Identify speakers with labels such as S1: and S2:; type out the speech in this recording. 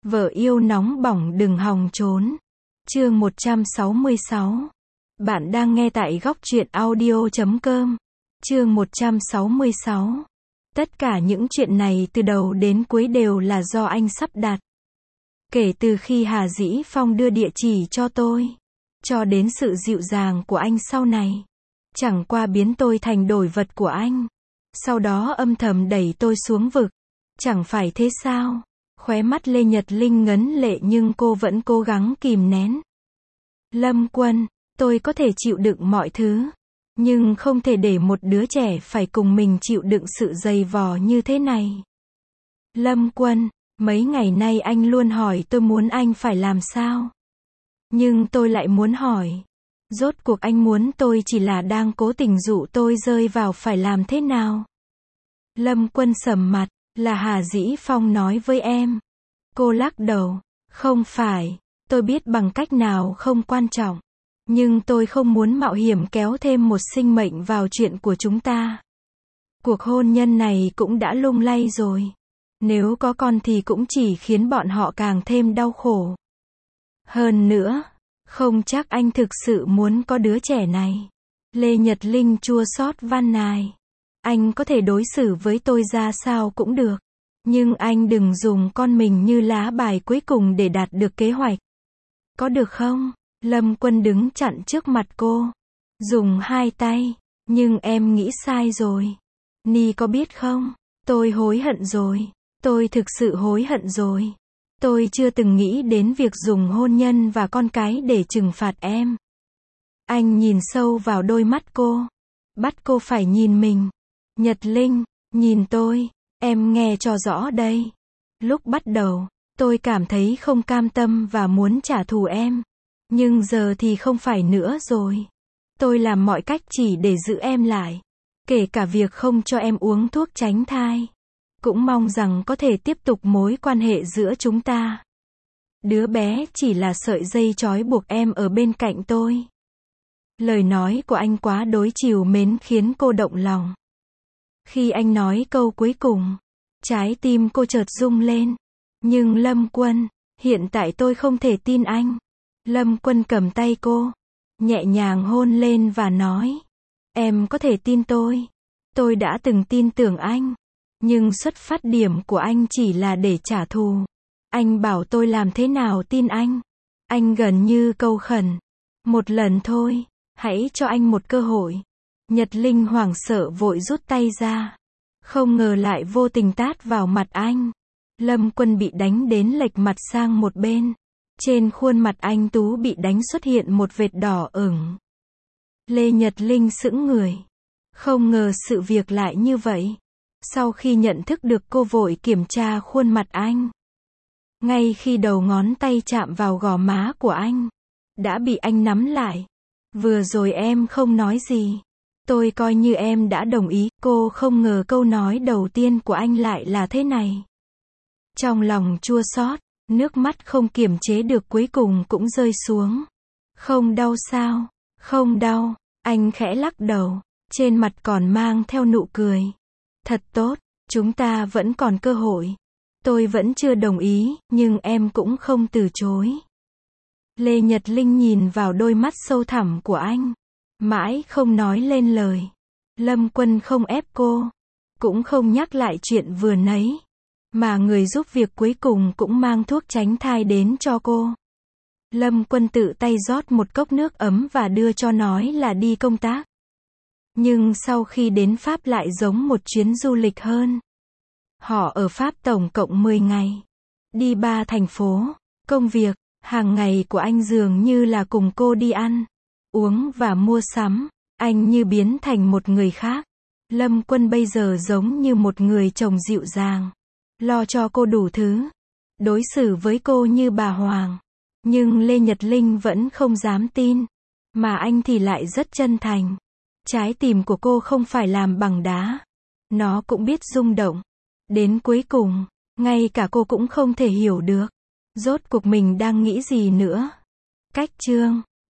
S1: Vợ yêu nóng bỏng đừng hòng trốn. Chương 166. Bạn đang nghe tại góc truyện audio.com. Chương 166. Tất cả những chuyện này từ đầu đến cuối đều là do anh sắp đặt. Kể từ khi Hà Dĩ Phong đưa địa chỉ cho tôi, cho đến sự dịu dàng của anh sau này, chẳng qua biến tôi thành đổi vật của anh. Sau đó âm thầm đẩy tôi xuống vực. Chẳng phải thế sao? Khóe mắt Lê Nhật Linh ngấn lệ nhưng cô vẫn cố gắng kìm nén. Lâm Quân, tôi có thể chịu đựng mọi thứ, nhưng không thể để một đứa trẻ phải cùng mình chịu đựng sự dày vò như thế này. Lâm Quân, mấy ngày nay anh luôn hỏi tôi muốn anh phải làm sao. Nhưng tôi lại muốn hỏi, rốt cuộc anh muốn tôi chỉ là đang cố tình dụ tôi rơi vào phải làm thế nào? Lâm Quân sầm mặt, là Hà Dĩ Phong nói với em. Cô lắc đầu, không phải, tôi biết bằng cách nào không quan trọng. Nhưng tôi không muốn mạo hiểm kéo thêm một sinh mệnh vào chuyện của chúng ta. Cuộc hôn nhân này cũng đã lung lay rồi. Nếu có con thì cũng chỉ khiến bọn họ càng thêm đau khổ. Hơn nữa, không chắc anh thực sự muốn có đứa trẻ này. Lê Nhật Linh chua xót van nài. Anh có thể đối xử với tôi ra sao cũng được. Nhưng anh đừng dùng con mình như lá bài cuối cùng để đạt được kế hoạch. Có được không? Lâm Quân đứng chặn trước mặt cô. Dùng hai tay. Nhưng em nghĩ sai rồi. Ni có biết không? Tôi hối hận rồi. Tôi thực sự hối hận rồi. Tôi chưa từng nghĩ đến việc dùng hôn nhân và con cái để trừng phạt em. Anh nhìn sâu vào đôi mắt cô. Bắt cô phải nhìn mình. Nhật Linh, nhìn tôi. Em nghe cho rõ đây. Lúc bắt đầu, tôi cảm thấy không cam tâm và muốn trả thù em. Nhưng giờ thì không phải nữa rồi. Tôi làm mọi cách chỉ để giữ em lại. Kể cả việc không cho em uống thuốc tránh thai. Cũng mong rằng có thể tiếp tục mối quan hệ giữa chúng ta. Đứa bé chỉ là sợi dây trói buộc em ở bên cạnh tôi. Lời nói của anh quá đối trìu mến khiến cô động lòng. Khi anh nói câu cuối cùng, trái tim cô chợt rung lên. Nhưng Lâm Quân, hiện tại tôi không thể tin anh. Lâm Quân cầm tay cô, nhẹ nhàng hôn lên và nói. Em có thể tin tôi. Tôi đã từng tin tưởng anh. Nhưng xuất phát điểm của anh chỉ là để trả thù. Anh bảo tôi làm thế nào tin anh? Anh gần như cầu khẩn. Một lần thôi, hãy cho anh một cơ hội. Nhật Linh hoảng sợ vội rút tay ra. Không ngờ lại vô tình tát vào mặt anh. Lâm Quân bị đánh đến lệch mặt sang một bên. Trên khuôn mặt anh Tú bị đánh xuất hiện một vệt đỏ ửng. Lê Nhật Linh sững người. Không ngờ sự việc lại như vậy. Sau khi nhận thức được cô vội kiểm tra khuôn mặt anh. Ngay khi đầu ngón tay chạm vào gò má của anh, đã bị anh nắm lại. Vừa rồi em không nói gì. Tôi coi như em đã đồng ý. Cô không ngờ câu nói đầu tiên của anh lại là thế này. Trong lòng chua xót, nước mắt không kiềm chế được cuối cùng cũng rơi xuống. Không đau sao? Không đau. Anh khẽ lắc đầu, trên mặt còn mang theo nụ cười. Thật tốt, chúng ta vẫn còn cơ hội. Tôi vẫn chưa đồng ý, nhưng em cũng không từ chối. Lê Nhật Linh nhìn vào đôi mắt sâu thẳm của anh. Mãi không nói lên lời. Lâm Quân không ép cô. Cũng không nhắc lại chuyện vừa nấy. Mà người giúp việc cuối cùng cũng mang thuốc tránh thai đến cho cô. Lâm Quân tự tay rót một cốc nước ấm và đưa cho nói là đi công tác. Nhưng sau khi đến Pháp lại giống một chuyến du lịch hơn. Họ ở Pháp tổng cộng 10 ngày. Đi 3 thành phố. Công việc, hàng ngày của anh dường như là cùng cô đi ăn, uống và mua sắm. Anh như biến thành một người khác. Lâm Quân bây giờ giống như một người chồng dịu dàng. Lo cho cô đủ thứ. Đối xử với cô như bà hoàng. Nhưng Lê Nhật Linh vẫn không dám tin. Mà anh thì lại rất chân thành. Trái tim của cô không phải làm bằng đá. Nó cũng biết rung động. Đến cuối cùng, ngay cả cô cũng không thể hiểu được. Rốt cuộc mình đang nghĩ gì nữa. Cách chương